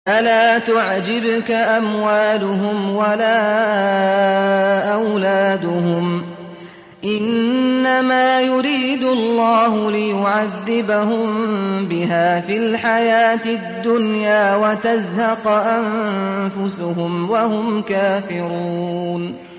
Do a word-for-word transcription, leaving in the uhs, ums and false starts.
فَلَا تُعْجِبْكَ أَمْوَالُهُمْ وَلَا أَوْلَادُهُمْ ۚ إِنَّمَا يُرِيدُ اللَّهُ لِيُعَذِّبَهُم بِهَا فِي الْحَيَاةِ الدُّنْيَا وَتَزْهَقَ أَنفُسُهُمْ وَهُمْ كَافِرُونَ